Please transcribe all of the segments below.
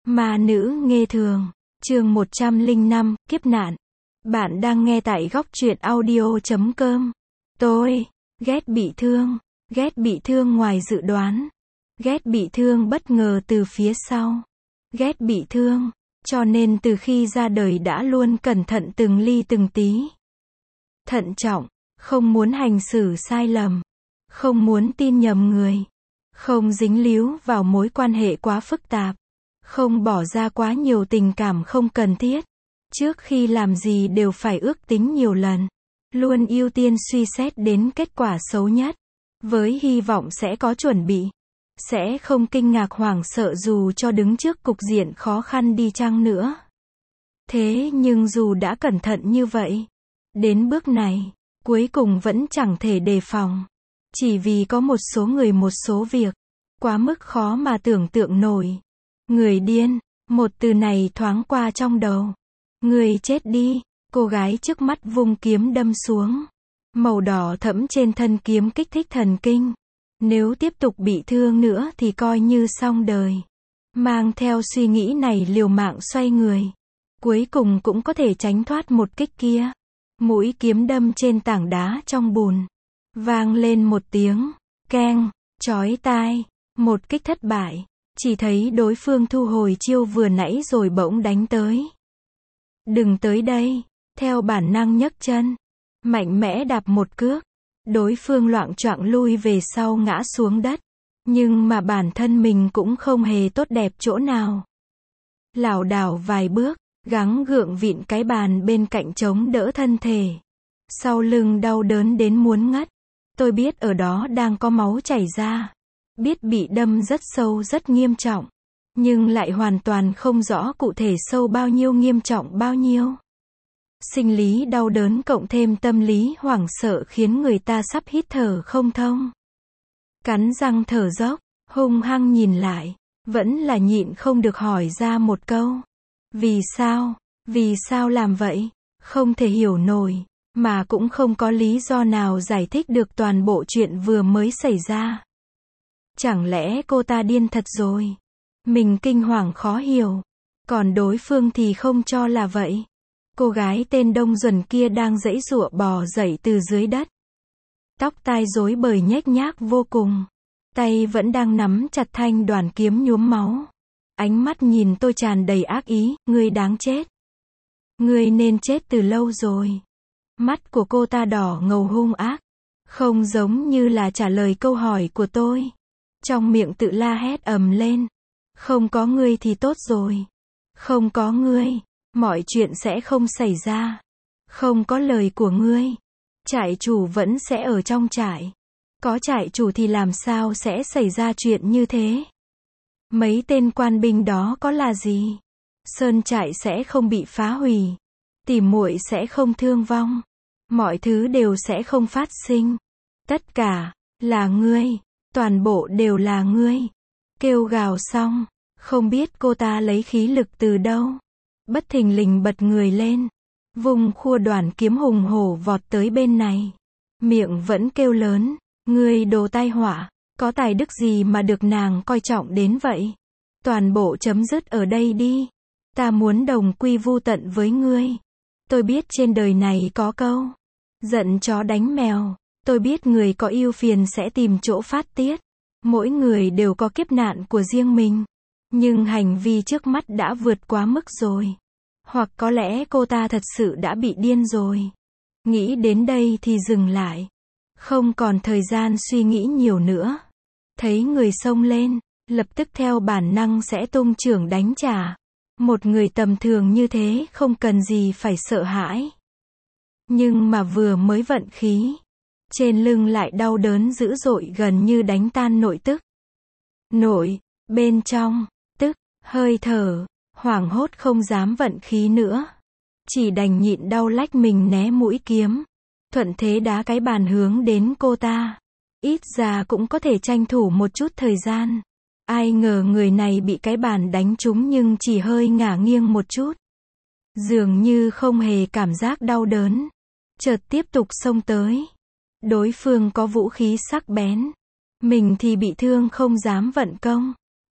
Ma nữ nghê thường, chương 105, kiếp nạn. Bạn đang nghe tại góc truyện audio.com. Tôi, ghét bị thương ngoài dự đoán. Ghét bị thương bất ngờ từ phía sau. Ghét bị thương, cho nên từ khi ra đời đã luôn cẩn thận từng ly từng tí. Thận trọng, không muốn hành xử sai lầm. Không muốn tin nhầm người. Không dính líu vào mối quan hệ quá phức tạp. Không bỏ ra quá nhiều tình cảm không cần thiết. Trước khi làm gì đều phải ước tính nhiều lần. Luôn ưu tiên suy xét đến kết quả xấu nhất. Với hy vọng sẽ có chuẩn bị. Sẽ không kinh ngạc hoảng sợ dù cho đứng trước cục diện khó khăn đi chăng nữa. Thế nhưng dù đã cẩn thận như vậy, đến bước này, cuối cùng vẫn chẳng thể đề phòng. Chỉ vì có một số người một số việc, quá mức khó mà tưởng tượng nổi. Người điên, một từ này thoáng qua trong đầu. Người chết đi, cô gái trước mắt vung kiếm đâm xuống. Màu đỏ thẫm trên thân kiếm kích thích thần kinh. Nếu tiếp tục bị thương nữa thì coi như xong đời. Mang theo suy nghĩ này liều mạng xoay người. Cuối cùng cũng có thể tránh thoát một kích kia. Mũi kiếm đâm trên tảng đá trong bùn. Vang lên một tiếng, keng, chói tai. Một kích thất bại. Chỉ thấy đối phương thu hồi chiêu vừa nãy rồi bỗng đánh tới. Đừng tới đây, theo bản năng nhấc chân. Mạnh mẽ đạp một cước. Đối phương loạng choạng lui về sau ngã xuống đất. Nhưng mà bản thân mình cũng không hề tốt đẹp chỗ nào. Lảo đảo vài bước, gắng gượng vịn cái bàn bên cạnh chống đỡ thân thể. Sau lưng đau đớn đến muốn ngất. Tôi biết ở đó đang có máu chảy ra. Biết bị đâm rất sâu rất nghiêm trọng. Nhưng lại hoàn toàn không rõ cụ thể sâu bao nhiêu nghiêm trọng bao nhiêu. Sinh lý đau đớn cộng thêm tâm lý hoảng sợ khiến người ta sắp hít thở không thông. Cắn răng thở dốc, hung hăng nhìn lại, vẫn là nhịn không được hỏi ra một câu. Vì sao làm vậy? Không thể hiểu nổi, mà cũng không có lý do nào giải thích được toàn bộ chuyện vừa mới xảy ra. Chẳng lẽ cô ta điên thật rồi? Mình kinh hoàng khó hiểu. Còn đối phương thì không cho là vậy. Cô gái tên Đông Duẩn kia đang giãy giụa bò dậy từ dưới đất. Tóc tai rối bời nhếch nhác vô cùng. Tay vẫn đang nắm chặt thanh đoàn kiếm nhuốm máu. Ánh mắt nhìn tôi tràn đầy ác ý, ngươi đáng chết. Ngươi nên chết từ lâu rồi. Mắt của cô ta đỏ ngầu hung ác. Không giống như là trả lời câu hỏi của tôi. Trong miệng tự la hét ầm lên. Không có ngươi thì tốt rồi. Không có ngươi, mọi chuyện sẽ không xảy ra. Không có lời của ngươi, trại chủ vẫn sẽ ở trong trại. Có trại chủ thì làm sao sẽ xảy ra chuyện như thế? Mấy tên quan binh đó có là gì? Sơn trại sẽ không bị phá hủy. Tỉ muội sẽ không thương vong. Mọi thứ đều sẽ không phát sinh. Tất cả là ngươi. Toàn bộ đều là ngươi. Kêu gào xong, không biết cô ta lấy khí lực từ đâu. Bất thình lình bật người lên. Vùng khua đoàn kiếm hùng hổ vọt tới bên này. Miệng vẫn kêu lớn. Ngươi đồ tai họa. Có tài đức gì mà được nàng coi trọng đến vậy? Toàn bộ chấm dứt ở đây đi. Ta muốn đồng quy vu tận với ngươi. Tôi biết trên đời này có câu. Giận chó đánh mèo. Tôi biết người có ưu phiền sẽ tìm chỗ phát tiết. Mỗi người đều có kiếp nạn của riêng mình. Nhưng hành vi trước mắt đã vượt quá mức rồi. Hoặc có lẽ cô ta thật sự đã bị điên rồi. Nghĩ đến đây thì dừng lại. Không còn thời gian suy nghĩ nhiều nữa. Thấy người xông lên, lập tức theo bản năng sẽ tung chưởng đánh trả. Một người tầm thường như thế không cần gì phải sợ hãi. Nhưng mà vừa mới vận khí. Trên lưng lại đau đớn dữ dội gần như đánh tan nội tức. Bên trong, tức, hơi thở, hoảng hốt không dám vận khí nữa. Chỉ đành nhịn đau lách mình né mũi kiếm. Thuận thế đá cái bàn hướng đến cô ta. Ít ra cũng có thể tranh thủ một chút thời gian. Ai ngờ người này bị cái bàn đánh trúng nhưng chỉ hơi ngả nghiêng một chút. Dường như không hề cảm giác đau đớn. Chợt tiếp tục xông tới. Đối phương có vũ khí sắc bén. Mình thì bị thương không dám vận công.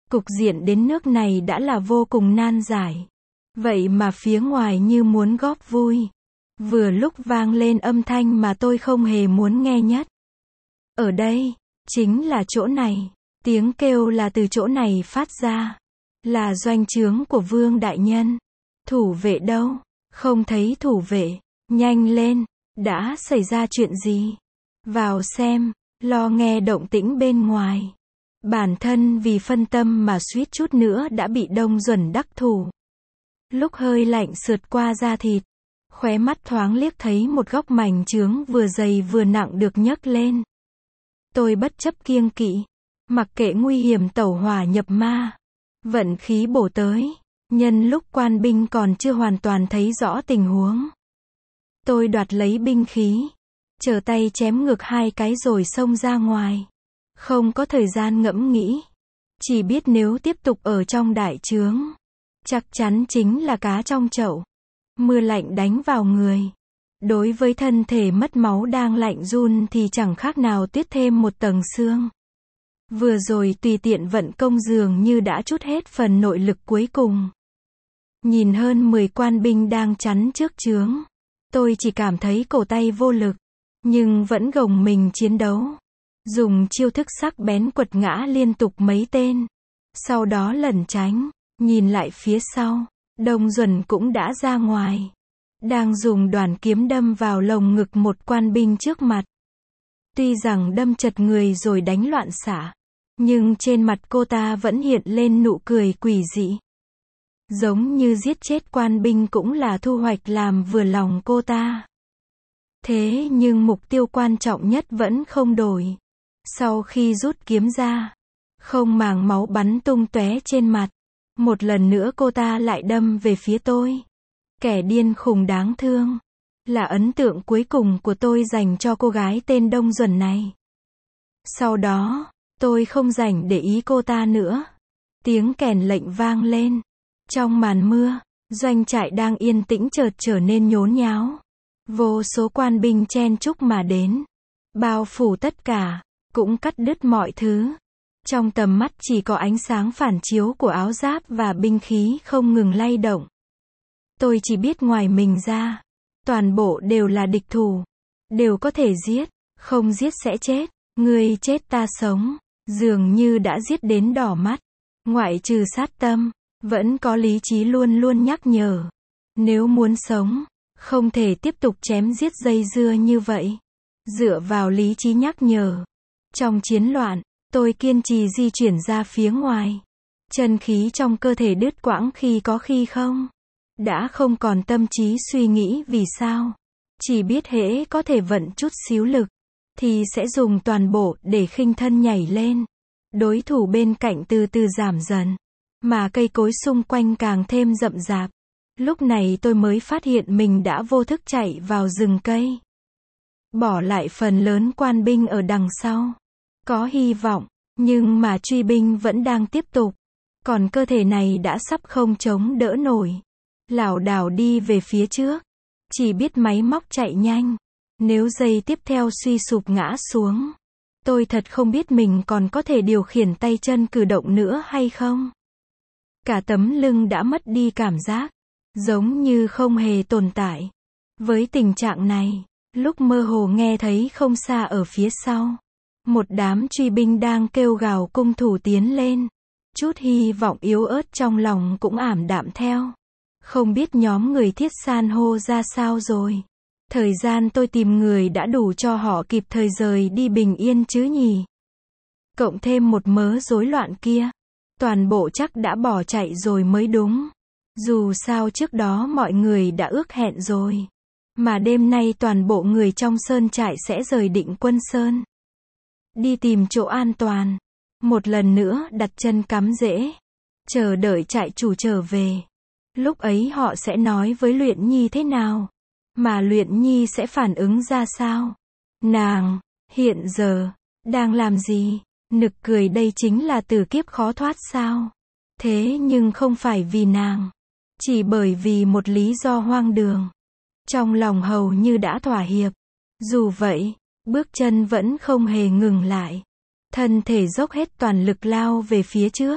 Cục diện đến nước này đã là vô cùng nan giải. Vậy mà phía ngoài như muốn góp vui. Vừa lúc vang lên âm thanh mà tôi không hề muốn nghe nhất. Ở đây, chính là chỗ này. Tiếng kêu là từ chỗ này phát ra. Là doanh trướng của Vương đại nhân. Thủ vệ đâu? Không thấy thủ vệ. Nhanh lên, đã xảy ra chuyện gì? Vào xem, lo nghe động tĩnh bên ngoài. Bản thân vì phân tâm mà suýt chút nữa đã bị Đông Duẩn đắc thủ. Lúc hơi lạnh sượt qua da thịt, khóe mắt thoáng liếc thấy một góc mảnh chướng vừa dày vừa nặng được nhấc lên. Tôi bất chấp kiêng kỵ, mặc kệ nguy hiểm tẩu hỏa nhập ma, vận khí bổ tới, nhân lúc quan binh còn chưa hoàn toàn thấy rõ tình huống. Tôi đoạt lấy binh khí, trở tay chém ngược 2 cái rồi xông ra ngoài. Không có thời gian ngẫm nghĩ, chỉ biết nếu tiếp tục ở trong đại trướng, chắc chắn chính là cá trong chậu. Mưa lạnh đánh vào người. Đối với thân thể mất máu đang lạnh run thì chẳng khác nào tuyết thêm một tầng xương. Vừa rồi tùy tiện vận công dường như đã trút hết phần nội lực cuối cùng. Nhìn hơn 10 quan binh đang chắn trước trướng, tôi chỉ cảm thấy cổ tay vô lực, nhưng vẫn gồng mình chiến đấu. Dùng chiêu thức sắc bén quật ngã liên tục mấy tên. Sau đó lẩn tránh, nhìn lại phía sau, Đông Duẩn cũng đã ra ngoài. Đang dùng đoàn kiếm đâm vào lồng ngực một quan binh trước mặt. Tuy rằng đâm chật người rồi đánh loạn xạ, nhưng trên mặt cô ta vẫn hiện lên nụ cười quỷ dị. Giống như giết chết quan binh cũng là thu hoạch làm vừa lòng cô ta. Thế nhưng mục tiêu quan trọng nhất vẫn không đổi. Sau khi rút kiếm ra, không màng máu bắn tung tóe trên mặt. Một lần nữa cô ta lại đâm về phía tôi. Kẻ điên khùng đáng thương. Là ấn tượng cuối cùng của tôi dành cho cô gái tên Đông Duẩn này. Sau đó, tôi không rảnh để ý cô ta nữa. Tiếng kèn lệnh vang lên. Trong màn mưa, doanh trại đang yên tĩnh chợt trở nên nhốn nháo. Vô số quan binh chen chúc mà đến. Bao phủ tất cả, cũng cắt đứt mọi thứ. Trong tầm mắt chỉ có ánh sáng phản chiếu của áo giáp và binh khí không ngừng lay động. Tôi chỉ biết ngoài mình ra, toàn bộ đều là địch thủ. Đều có thể giết, không giết sẽ chết. Ngươi chết ta sống, dường như đã giết đến đỏ mắt. Ngoại trừ sát tâm, vẫn có lý trí luôn luôn nhắc nhở. Nếu muốn sống, không thể tiếp tục chém giết dây dưa như vậy. Dựa vào lý trí nhắc nhở. Trong chiến loạn, tôi kiên trì di chuyển ra phía ngoài. Chân khí trong cơ thể đứt quãng khi có khi không. Đã không còn tâm trí suy nghĩ vì sao. Chỉ biết hễ có thể vận chút xíu lực, thì sẽ dùng toàn bộ để khinh thân nhảy lên. Đối thủ bên cạnh từ từ giảm dần. Mà cây cối xung quanh càng thêm rậm rạp. Lúc này tôi mới phát hiện mình đã vô thức chạy vào rừng cây. Bỏ lại phần lớn quan binh ở đằng sau. Có hy vọng, nhưng mà truy binh vẫn đang tiếp tục. Còn cơ thể này đã sắp không chống đỡ nổi. Lảo đảo đi về phía trước. Chỉ biết máy móc chạy nhanh. Nếu giây tiếp theo suy sụp ngã xuống, tôi thật không biết mình còn có thể điều khiển tay chân cử động nữa hay không. Cả tấm lưng đã mất đi cảm giác, giống như không hề tồn tại. Với tình trạng này, lúc mơ hồ nghe thấy không xa ở phía sau, một đám truy binh đang kêu gào cung thủ tiến lên. Chút hy vọng yếu ớt trong lòng cũng ảm đạm theo. Không biết nhóm người Thiết San hô ra sao rồi. Thời gian tôi tìm người đã đủ cho họ kịp thời rời đi bình yên chứ nhỉ. Cộng thêm một mớ rối loạn kia. Toàn bộ chắc đã bỏ chạy rồi mới đúng. Dù sao trước đó mọi người đã ước hẹn rồi. Mà đêm nay toàn bộ người trong sơn trại sẽ rời Định Quân Sơn. Đi tìm chỗ an toàn. Một lần nữa đặt chân cắm rễ. Chờ đợi trại chủ trở về. Lúc ấy họ sẽ nói với Luyện Nhi thế nào? Mà Luyện Nhi sẽ phản ứng ra sao? Nàng, hiện giờ, đang làm gì? Nực cười đây chính là tử kiếp khó thoát sao? Thế nhưng không phải vì nàng. Chỉ bởi vì một lý do hoang đường. Trong lòng hầu như đã thỏa hiệp. Dù vậy, bước chân vẫn không hề ngừng lại. Thân thể dốc hết toàn lực lao về phía trước.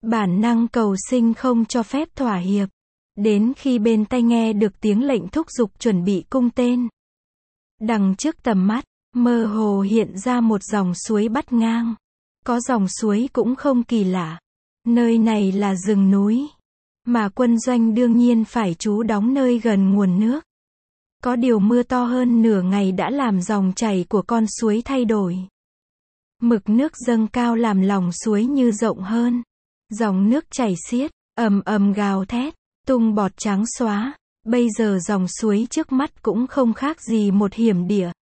Bản năng cầu sinh không cho phép thỏa hiệp. Đến khi bên tai nghe được tiếng lệnh thúc giục chuẩn bị cung tên. Đằng trước tầm mắt, mơ hồ hiện ra một dòng suối bắt ngang. Có dòng suối cũng không kỳ lạ. Nơi này là rừng núi. Mà quân doanh đương nhiên phải trú đóng nơi gần nguồn nước. Có điều mưa to hơn nửa ngày đã làm dòng chảy của con suối thay đổi. Mực nước dâng cao làm lòng suối như rộng hơn. Dòng nước chảy xiết, ầm ầm gào thét, tung bọt trắng xóa. Bây giờ dòng suối trước mắt cũng không khác gì một hiểm địa.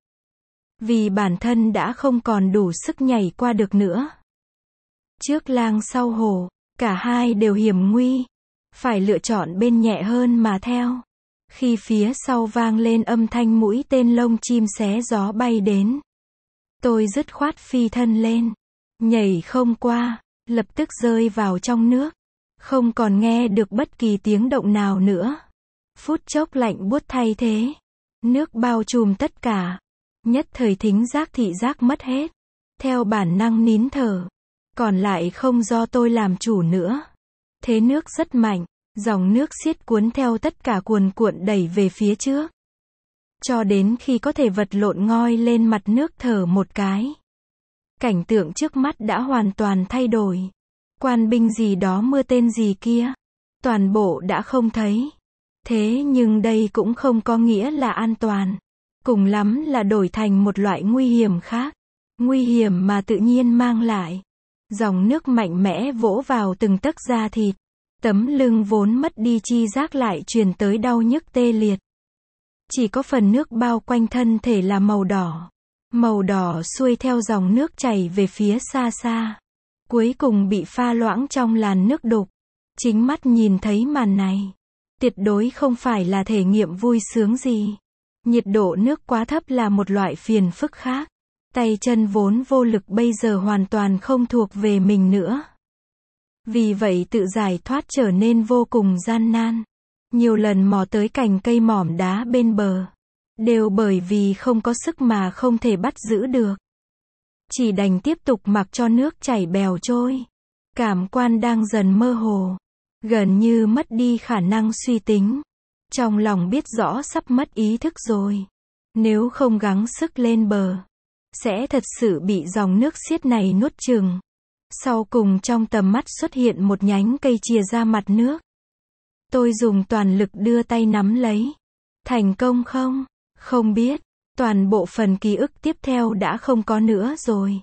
Vì bản thân đã không còn đủ sức nhảy qua được nữa. Trước lang sau hổ, cả hai đều hiểm nguy. Phải lựa chọn bên nhẹ hơn mà theo. Khi phía sau vang lên âm thanh mũi tên lông chim xé gió bay đến. Tôi dứt khoát phi thân lên. Nhảy không qua, lập tức rơi vào trong nước. Không còn nghe được bất kỳ tiếng động nào nữa. Phút chốc lạnh buốt thay thế. Nước bao trùm tất cả. Nhất thời thính giác thị giác mất hết. Theo bản năng nín thở. Còn lại không do tôi làm chủ nữa. Thế nước rất mạnh. Dòng nước xiết cuốn theo tất cả cuồn cuộn đẩy về phía trước. Cho đến khi có thể vật lộn ngoi lên mặt nước thở một cái. Cảnh tượng trước mắt đã hoàn toàn thay đổi. Quan binh gì đó mưa tên gì kia. Toàn bộ đã không thấy. Thế nhưng đây cũng không có nghĩa là an toàn. Cùng lắm là đổi thành một loại nguy hiểm khác. Nguy hiểm mà tự nhiên mang lại. Dòng nước mạnh mẽ vỗ vào từng tấc da thịt. Tấm lưng vốn mất đi chi giác lại truyền tới đau nhức tê liệt. Chỉ có phần nước bao quanh thân thể là màu đỏ. Màu đỏ xuôi theo dòng nước chảy về phía xa xa. Cuối cùng bị pha loãng trong làn nước đục. Chính mắt nhìn thấy màn này. Tuyệt đối không phải là thể nghiệm vui sướng gì. Nhiệt độ nước quá thấp là một loại phiền phức khác. Tay chân vốn vô lực bây giờ hoàn toàn không thuộc về mình nữa. Vì vậy tự giải thoát trở nên vô cùng gian nan. Nhiều lần mò tới cành cây mỏm đá bên bờ. Đều bởi vì không có sức mà không thể bắt giữ được. Chỉ đành tiếp tục mặc cho nước chảy bèo trôi. Cảm quan đang dần mơ hồ. Gần như mất đi khả năng suy tính. Trong lòng biết rõ sắp mất ý thức rồi. Nếu không gắng sức lên bờ. Sẽ thật sự bị dòng nước xiết này nuốt chửng. Sau cùng trong tầm mắt xuất hiện một nhánh cây chìa ra mặt nước. Tôi dùng toàn lực đưa tay nắm lấy. Thành công không? Không biết. Toàn bộ phần ký ức tiếp theo đã không có nữa rồi.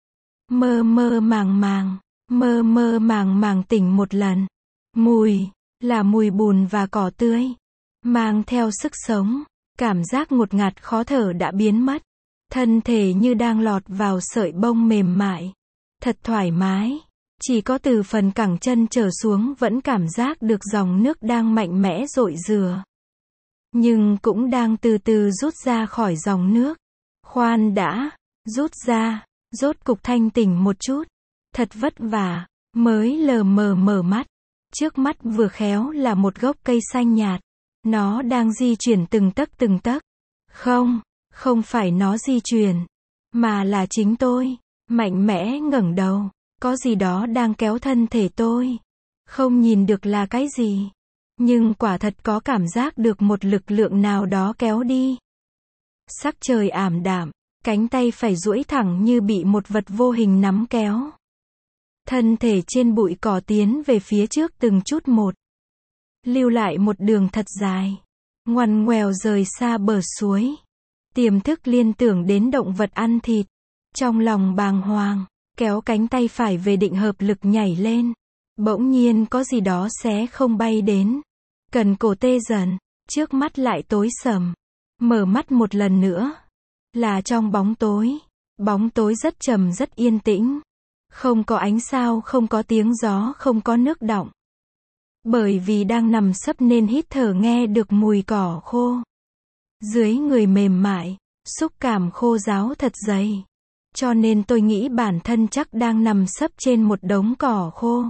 Mơ mơ màng màng tỉnh một lần. Mùi, là mùi bùn và cỏ tươi. Mang theo sức sống. Cảm giác ngột ngạt khó thở đã biến mất. Thân thể như đang lọt vào sợi bông mềm mại. Thật thoải mái. Chỉ có từ phần cẳng chân trở xuống vẫn cảm giác được dòng nước đang mạnh mẽ dội rửa. Nhưng cũng đang từ từ rút ra khỏi dòng nước. Khoan đã, rút ra, rốt cục thanh tỉnh một chút. Thật vất vả, mới lờ mờ mở mắt. Trước mắt vừa khéo là một gốc cây xanh nhạt. Nó đang di chuyển từng tấc. Không phải nó di chuyển, mà là chính tôi. Mạnh mẽ ngẩng đầu, có gì đó đang kéo thân thể tôi. Không nhìn được là cái gì, nhưng quả thật có cảm giác được một lực lượng nào đó kéo đi. Sắc trời ảm đạm, cánh tay phải duỗi thẳng như bị một vật vô hình nắm kéo. Thân thể trên bụi cỏ tiến về phía trước từng chút một. Lưu lại một đường thật dài, ngoằn ngoèo rời xa bờ suối. Tiềm thức liên tưởng đến động vật ăn thịt. Trong lòng bàng hoàng, kéo cánh tay phải về định hợp lực nhảy lên. Bỗng nhiên có gì đó xé không bay đến. Cần cổ tê dần, trước mắt lại tối sầm. Mở mắt một lần nữa. Là trong bóng tối. Bóng tối rất trầm rất yên tĩnh. Không có ánh sao, không có tiếng gió, không có nước đọng. Bởi vì đang nằm sấp nên hít thở nghe được mùi cỏ khô. Dưới người mềm mại, xúc cảm khô ráo thật dày. Cho nên tôi nghĩ bản thân chắc đang nằm sấp trên một đống cỏ khô.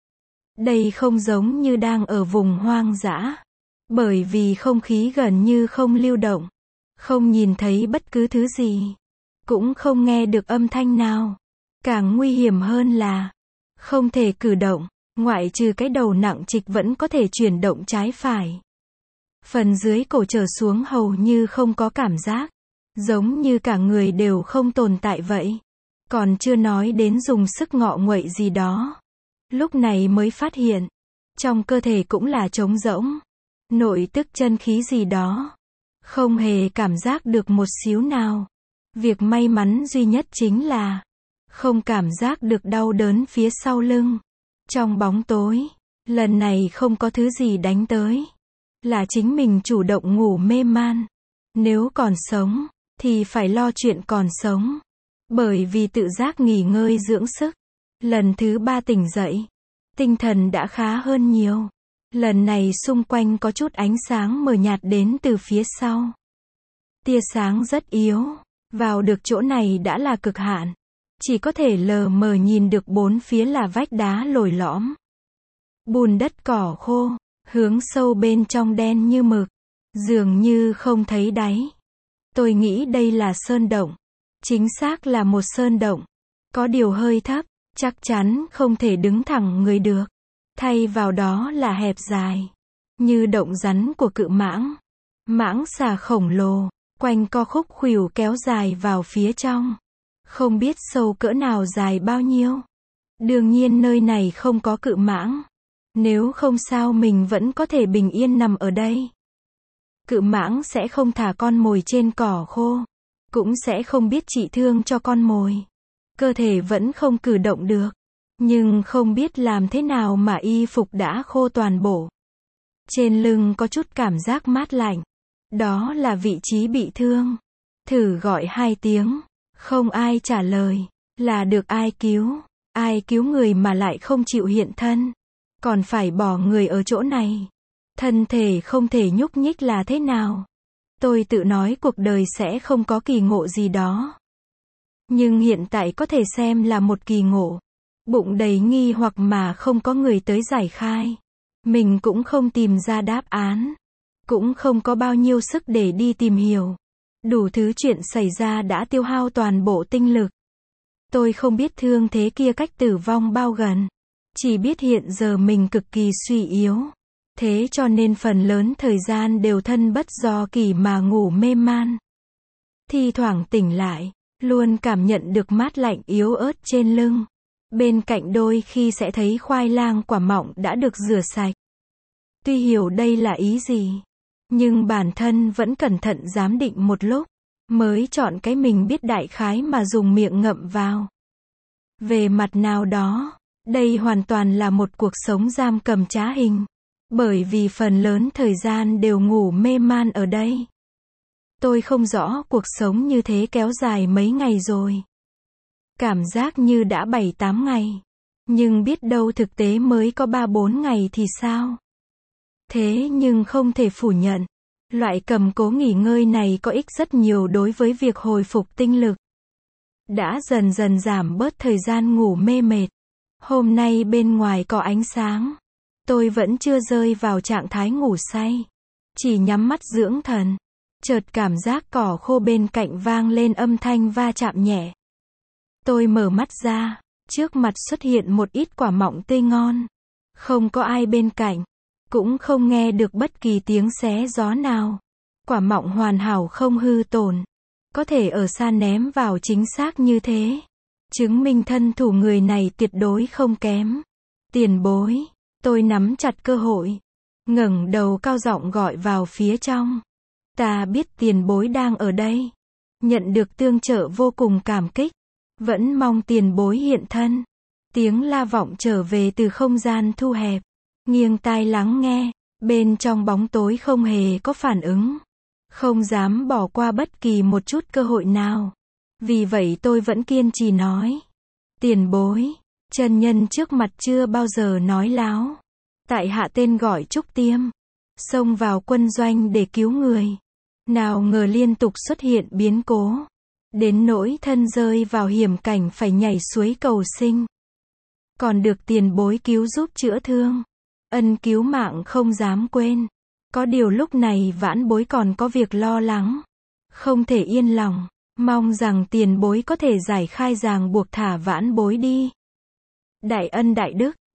Đây không giống như đang ở vùng hoang dã. Bởi vì không khí gần như không lưu động. Không nhìn thấy bất cứ thứ gì. Cũng không nghe được âm thanh nào. Càng nguy hiểm hơn là không thể cử động. Ngoại trừ cái đầu nặng trịch vẫn có thể chuyển động trái phải. Phần dưới cổ trở xuống hầu như không có cảm giác. Giống như cả người đều không tồn tại vậy. Còn chưa nói đến dùng sức ngọ nguậy gì đó. Lúc này mới phát hiện. Trong cơ thể cũng là trống rỗng. Nội tức chân khí gì đó. Không hề cảm giác được một xíu nào. Việc may mắn duy nhất chính là không cảm giác được đau đớn phía sau lưng. Trong bóng tối, lần này không có thứ gì đánh tới. Là chính mình chủ động ngủ mê man. Nếu còn sống, thì phải lo chuyện còn sống. Bởi vì tự giác nghỉ ngơi dưỡng sức. Lần thứ 3 tỉnh dậy, tinh thần đã khá hơn nhiều. Lần này xung quanh có chút ánh sáng mờ nhạt đến từ phía sau. Tia sáng rất yếu. Vào được chỗ này đã là cực hạn. Chỉ có thể lờ mờ nhìn được bốn phía là vách đá lồi lõm. Bùn đất cỏ khô, hướng sâu bên trong đen như mực. Dường như không thấy đáy. Tôi nghĩ đây là sơn động. Chính xác là một sơn động. Có điều hơi thấp, chắc chắn không thể đứng thẳng người được. Thay vào đó là hẹp dài. Như động rắn của cự mãng. Mãng xà khổng lồ, quanh co khúc khuỷu kéo dài vào phía trong. Không biết sâu cỡ nào dài bao nhiêu. Đương nhiên nơi này không có cự mãng. Nếu không sao mình vẫn có thể bình yên nằm ở đây. Cự mãng sẽ không thả con mồi trên cỏ khô. Cũng sẽ không biết trị thương cho con mồi. Cơ thể vẫn không cử động được. Nhưng không biết làm thế nào mà y phục đã khô toàn bộ. Trên lưng có chút cảm giác mát lạnh. Đó là vị trí bị thương. Thử gọi 2 tiếng. Không ai trả lời. Là được ai cứu. Ai cứu người mà lại không chịu hiện thân. Còn phải bỏ người ở chỗ này. Thân thể không thể nhúc nhích là thế nào. Tôi tự nói cuộc đời sẽ không có kỳ ngộ gì đó. Nhưng hiện tại có thể xem là một kỳ ngộ. Bụng đầy nghi hoặc mà không có người tới giải khai. Mình cũng không tìm ra đáp án. Cũng không có bao nhiêu sức để đi tìm hiểu. Đủ thứ chuyện xảy ra đã tiêu hao toàn bộ tinh lực. Tôi không biết thương thế kia cách tử vong bao gần. Chỉ biết hiện giờ mình cực kỳ suy yếu. Thế cho nên phần lớn thời gian đều thân bất do kỷ mà ngủ mê man. Thi thoảng tỉnh lại, luôn cảm nhận được mát lạnh yếu ớt trên lưng. Bên cạnh đôi khi sẽ thấy khoai lang quả mọng đã được rửa sạch. Tuy hiểu đây là ý gì, nhưng bản thân vẫn cẩn thận giám định một lúc, mới chọn cái mình biết đại khái mà dùng miệng ngậm vào. Về mặt nào đó, đây hoàn toàn là một cuộc sống giam cầm trá hình. Bởi vì phần lớn thời gian đều ngủ mê man ở đây. Tôi không rõ cuộc sống như thế kéo dài mấy ngày rồi. Cảm giác như đã 7-8 ngày. Nhưng biết đâu thực tế mới có 3-4 ngày thì sao? Thế nhưng không thể phủ nhận. Loại cầm cố nghỉ ngơi này có ích rất nhiều đối với việc hồi phục tinh lực. Đã dần dần giảm bớt thời gian ngủ mê mệt. Hôm nay bên ngoài có ánh sáng. Tôi vẫn chưa rơi vào trạng thái ngủ say. Chỉ nhắm mắt dưỡng thần. Chợt cảm giác cỏ khô bên cạnh vang lên âm thanh va chạm nhẹ. Tôi mở mắt ra. Trước mặt xuất hiện một ít quả mọng tươi ngon. Không có ai bên cạnh. Cũng không nghe được bất kỳ tiếng xé gió nào. Quả mọng hoàn hảo không hư tổn. Có thể ở xa ném vào chính xác như thế. Chứng minh thân thủ người này tuyệt đối không kém. Tiền bối. Tôi nắm chặt cơ hội. Ngẩng đầu cao giọng gọi vào phía trong. Ta biết tiền bối đang ở đây. Nhận được tương trợ vô cùng cảm kích. Vẫn mong tiền bối hiện thân. Tiếng la vọng trở về từ không gian thu hẹp. Nghiêng tai lắng nghe. Bên trong bóng tối không hề có phản ứng. Không dám bỏ qua bất kỳ một chút cơ hội nào. Vì vậy tôi vẫn kiên trì nói. Tiền bối. Chân nhân trước mặt chưa bao giờ nói láo. Tại hạ tên gọi Trúc Tiêm. Xông vào quân doanh để cứu người. Nào ngờ liên tục xuất hiện biến cố. Đến nỗi thân rơi vào hiểm cảnh phải nhảy suối cầu sinh. Còn được tiền bối cứu giúp chữa thương. Ân cứu mạng không dám quên. Có điều lúc này vãn bối còn có việc lo lắng. Không thể yên lòng. Mong rằng tiền bối có thể giải khai ràng buộc thả vãn bối đi. Đại ân đại đức.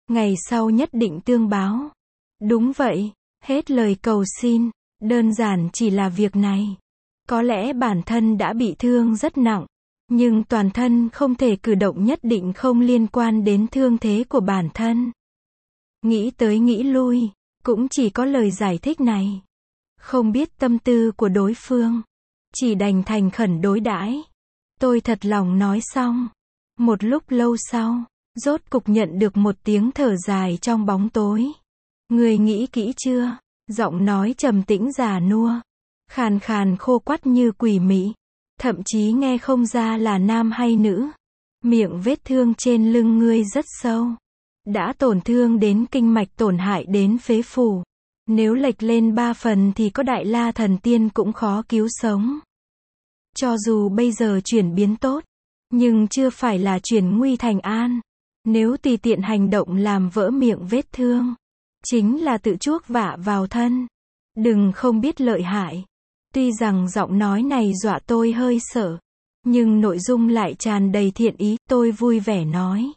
Ngày sau nhất định tương báo. Đúng vậy, hết lời cầu xin, đơn giản chỉ là việc này. Có lẽ bản thân đã bị thương rất nặng, nhưng toàn thân không thể cử động nhất định không liên quan đến thương thế của bản thân. Nghĩ tới nghĩ lui, cũng chỉ có lời giải thích này. Không biết tâm tư của đối phương, chỉ đành thành khẩn đối đãi. Tôi thật lòng nói xong. Một lúc lâu sau, rốt cục nhận được một tiếng thở dài trong bóng tối. Người nghĩ kỹ chưa? Giọng nói trầm tĩnh già nua, khàn khàn khô quắt như quỷ mị, thậm chí nghe không ra là nam hay nữ. Miệng vết thương trên lưng ngươi rất sâu, đã tổn thương đến kinh mạch, tổn hại đến phế phủ. Nếu lệch lên 3 phần thì có đại la thần tiên cũng khó cứu sống. Cho dù bây giờ chuyển biến tốt, nhưng chưa phải là chuyển nguy thành an. Nếu tùy tiện hành động làm vỡ miệng vết thương, chính là tự chuốc vạ vào thân. Đừng không biết lợi hại. Tuy rằng giọng nói này dọa tôi hơi sợ, nhưng nội dung lại tràn đầy thiện ý. Tôi vui vẻ nói: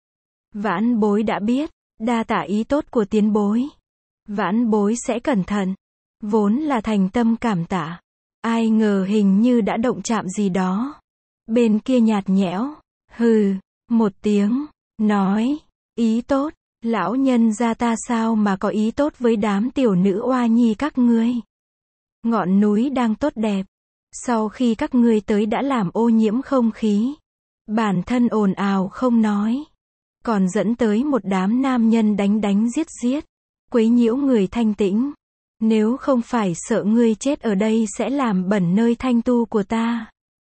Vãn bối đã biết, đa tạ ý tốt của tiến bối. Vãn bối sẽ cẩn thận. Vốn là thành tâm cảm tạ. Ai ngờ hình như đã động chạm gì đó. Bên kia nhạt nhẽo, hừ, một tiếng, nói: Ý tốt, lão nhân gia ta sao mà có ý tốt với đám tiểu nữ oa nhi các ngươi. Ngọn núi đang tốt đẹp, sau khi các ngươi tới đã làm ô nhiễm không khí. Bản thân ồn ào không nói, còn dẫn tới một đám nam nhân đánh đánh giết giết, quấy nhiễu người thanh tĩnh. Nếu không phải sợ ngươi chết ở đây sẽ làm bẩn nơi thanh tu của ta,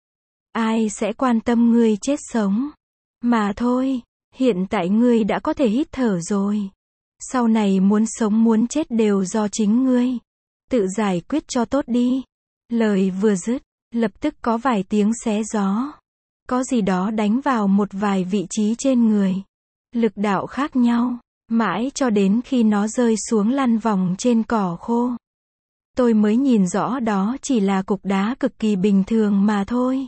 ai sẽ quan tâm ngươi chết sống. Mà thôi, hiện tại ngươi đã có thể hít thở rồi. Sau này muốn sống muốn chết đều do chính ngươi. Tự giải quyết cho tốt đi. Lời vừa dứt, lập tức có vài tiếng xé gió. Có gì đó đánh vào một vài vị trí trên người. Lực đạo khác nhau, mãi cho đến khi nó rơi xuống lăn vòng trên cỏ khô. Tôi mới nhìn rõ đó chỉ là cục đá cực kỳ bình thường mà thôi.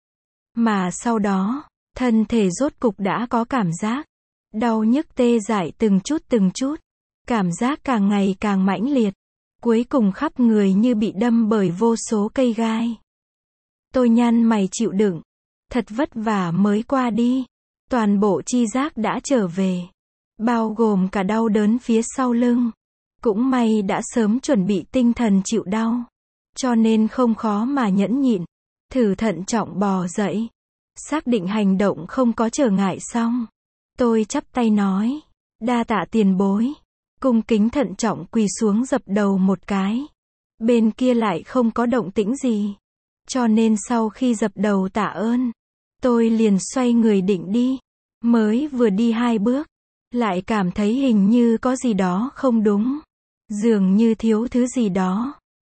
Mà sau đó, thân thể rốt cục đã có cảm giác đau nhức tê dại từng chút. Cảm giác càng ngày càng mãnh liệt. Cuối cùng khắp người như bị đâm bởi vô số cây gai. Tôi nhăn mày chịu đựng. Thật vất vả mới qua đi. Toàn bộ chi giác đã trở về. Bao gồm cả đau đớn phía sau lưng. Cũng may đã sớm chuẩn bị tinh thần chịu đau. Cho nên không khó mà nhẫn nhịn. Thử thận trọng bò dậy. Xác định hành động không có trở ngại xong. Tôi chắp tay nói: Đa tạ tiền bối. Cung kính thận trọng quỳ xuống dập đầu một cái. Bên kia lại không có động tĩnh gì. Cho nên sau khi dập đầu tạ ơn, tôi liền xoay người định đi. Mới vừa đi 2 bước, lại cảm thấy hình như có gì đó không đúng. Dường như thiếu thứ gì đó.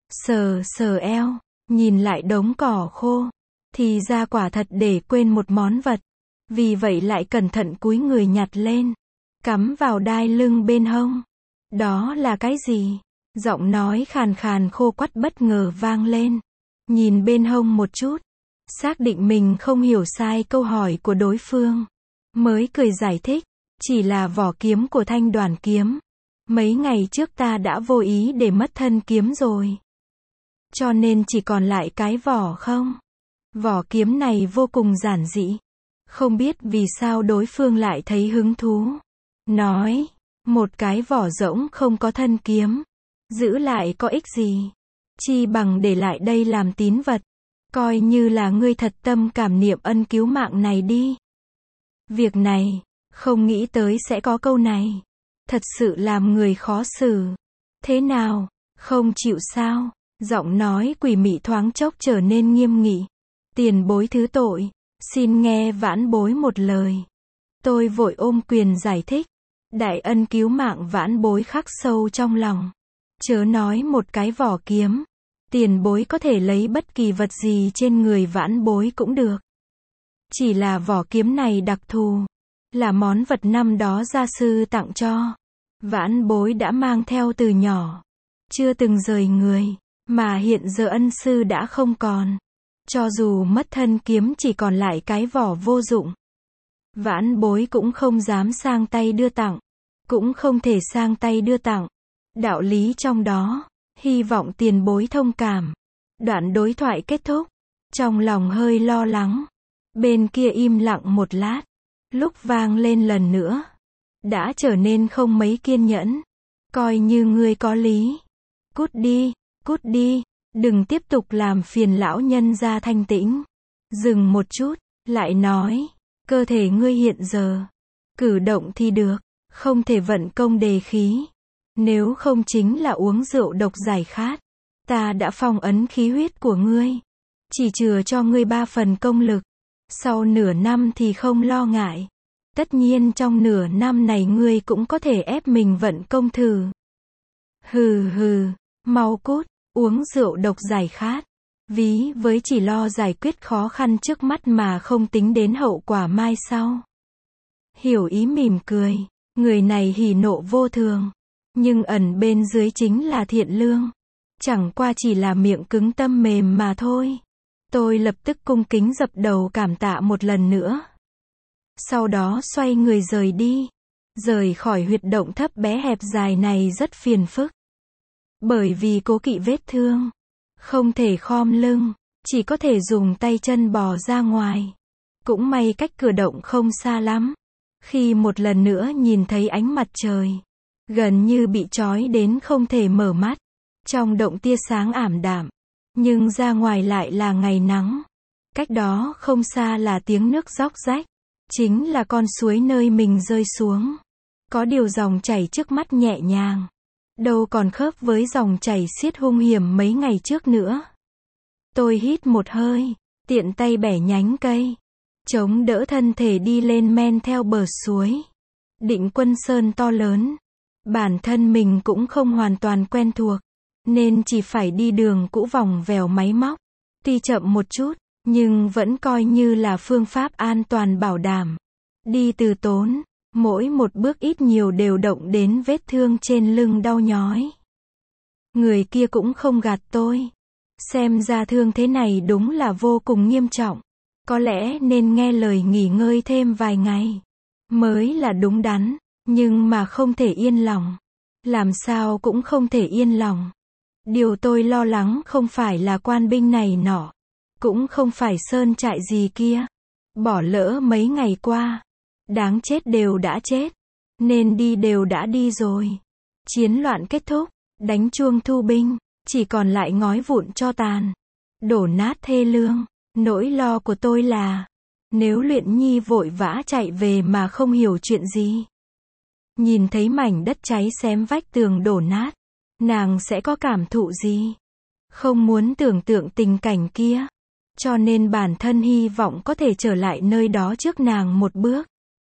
Sờ eo, nhìn lại đống cỏ khô. Thì ra quả thật để quên một món vật. Vì vậy lại cẩn thận cúi người nhặt lên. Cắm vào đai lưng bên hông. Đó là cái gì? Giọng nói khàn khàn khô quắt bất ngờ vang lên. Nhìn bên hông một chút. Xác định mình không hiểu sai câu hỏi của đối phương. Mới cười giải thích. Chỉ là vỏ kiếm của Thanh Đoàn kiếm. Mấy ngày trước ta đã vô ý để mất thân kiếm rồi. Cho nên chỉ còn lại cái vỏ không? Vỏ kiếm này vô cùng giản dị. Không biết vì sao đối phương lại thấy hứng thú. Nói, một cái vỏ rỗng không có thân kiếm. Giữ lại có ích gì? Chi bằng để lại đây làm tín vật. Coi như là ngươi thật tâm cảm niệm ân cứu mạng này đi. Việc này, không nghĩ tới sẽ có câu này. Thật sự làm người khó xử. Thế nào, không chịu sao? Giọng nói quỷ mị thoáng chốc trở nên nghiêm nghị. Tiền bối thứ tội, xin nghe vãn bối một lời. Tôi vội ôm quyền giải thích. Đại ân cứu mạng vãn bối khắc sâu trong lòng. Chớ nói một cái vỏ kiếm. Tiền bối có thể lấy bất kỳ vật gì trên người vãn bối cũng được. Chỉ là vỏ kiếm này đặc thù. Là món vật năm đó gia sư tặng cho. Vãn bối đã mang theo từ nhỏ. Chưa từng rời người. Mà hiện giờ ân sư đã không còn. Cho dù mất thân kiếm chỉ còn lại cái vỏ vô dụng. Vãn bối cũng không dám sang tay đưa tặng. cũng không thể sang tay đưa tặng. Đạo lý trong đó, hy vọng tiền bối thông cảm. Đoạn đối thoại kết thúc, trong lòng hơi lo lắng. Bên kia im lặng một lát, lúc vang lên lần nữa, đã trở nên không mấy kiên nhẫn. Coi như ngươi có lý. Cút đi, đừng tiếp tục làm phiền lão nhân gia. Thanh tĩnh dừng một chút, lại nói, cơ thể ngươi hiện giờ, cử động thì được, không thể vận công đề khí. Nếu không chính là uống rượu độc giải khát. Ta đã phong ấn khí huyết của ngươi, chỉ chừa cho ngươi 3 phần công lực. Sau nửa năm thì không lo ngại. Tất nhiên trong nửa năm này ngươi cũng có thể ép mình vận công thử. Hừ, mau cút, uống rượu độc giải khát. Ví với chỉ lo giải quyết khó khăn trước mắt mà không tính đến hậu quả mai sau. Hiểu ý mỉm cười, người này hỉ nộ vô thường, nhưng ẩn bên dưới chính là thiện lương. Chẳng qua chỉ là miệng cứng tâm mềm mà thôi. Tôi lập tức cung kính dập đầu cảm tạ một lần nữa. Sau đó xoay người rời đi. Rời khỏi huyệt động thấp bé hẹp dài này rất phiền phức. Bởi vì cố kỵ vết thương, không thể khom lưng, chỉ có thể dùng tay chân bò ra ngoài. Cũng may cách cửa động không xa lắm. Khi một lần nữa nhìn thấy ánh mặt trời, gần như bị trói đến không thể mở mắt. Trong động tia sáng ảm đạm, nhưng ra ngoài lại là ngày nắng. Cách đó không xa là tiếng nước róc rách, chính là con suối nơi mình rơi xuống. Có điều dòng chảy trước mắt nhẹ nhàng, đâu còn khớp với dòng chảy xiết hung hiểm mấy ngày trước nữa. Tôi hít một hơi, tiện tay bẻ nhánh cây, chống đỡ thân thể đi lên men theo bờ suối. Định Quân Sơn to lớn, bản thân mình cũng không hoàn toàn quen thuộc, nên chỉ phải đi đường cũ vòng vèo máy móc. Tuy chậm một chút, nhưng vẫn coi như là phương pháp an toàn bảo đảm. Đi từ tốn, mỗi một bước ít nhiều đều động đến vết thương trên lưng đau nhói. Người kia cũng không gạt tôi. Xem ra thương thế này đúng là vô cùng nghiêm trọng. Có lẽ nên nghe lời nghỉ ngơi thêm vài ngày mới là đúng đắn, nhưng mà không thể yên lòng. Làm sao cũng không thể yên lòng. Điều tôi lo lắng không phải là quan binh này nọ, cũng không phải sơn trại gì kia. Bỏ lỡ mấy ngày qua, đáng chết đều đã chết, nên đi đều đã đi rồi. Chiến loạn kết thúc, đánh chuông thu binh, chỉ còn lại ngói vụn tro tàn, đổ nát thê lương. Nỗi lo của tôi là, nếu Luyện Nhi vội vã chạy về mà không hiểu chuyện gì, nhìn thấy mảnh đất cháy xém vách tường đổ nát, nàng sẽ có cảm thụ gì? Không muốn tưởng tượng tình cảnh kia, cho nên bản thân hy vọng có thể trở lại nơi đó trước nàng một bước.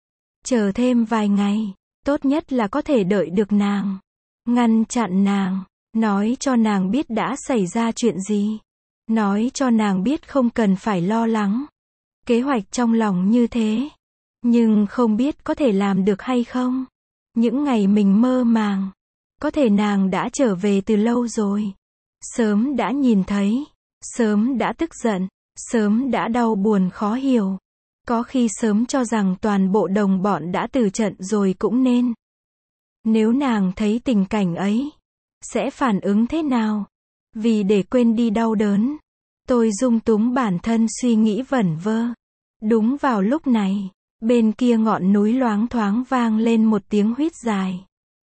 Chờ thêm vài ngày, tốt nhất là có thể đợi được nàng, ngăn chặn nàng, nói cho nàng biết đã xảy ra chuyện gì, nói cho nàng biết không cần phải lo lắng. Kế hoạch trong lòng như thế, nhưng không biết có thể làm được hay không. Những ngày mình mơ màng, có thể nàng đã trở về từ lâu rồi. Sớm đã nhìn thấy, sớm đã tức giận, sớm đã đau buồn khó hiểu. Có khi sớm cho rằng toàn bộ đồng bọn đã từ trận rồi cũng nên. Nếu nàng thấy tình cảnh ấy, sẽ phản ứng thế nào? Vì để quên đi đau đớn, tôi dung túng bản thân suy nghĩ vẩn vơ. Đúng vào lúc này, bên kia ngọn núi loáng thoáng vang lên một tiếng huýt dài.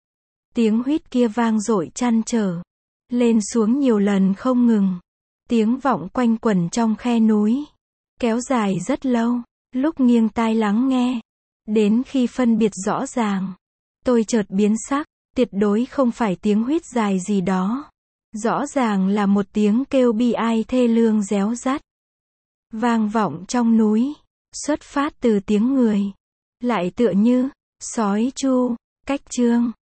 Tiếng huýt kia vang dội trăn trở, lên xuống nhiều lần không ngừng. Tiếng vọng quanh quẩn trong khe núi, kéo dài rất lâu. Lúc nghiêng tai lắng nghe, đến khi phân biệt rõ ràng, tôi chợt biến sắc. Tuyệt đối không phải tiếng huýt dài gì đó, rõ ràng là một tiếng kêu bi ai thê lương réo rắt, vang vọng trong núi, xuất phát từ tiếng người, lại tựa như sói chu. Cách chương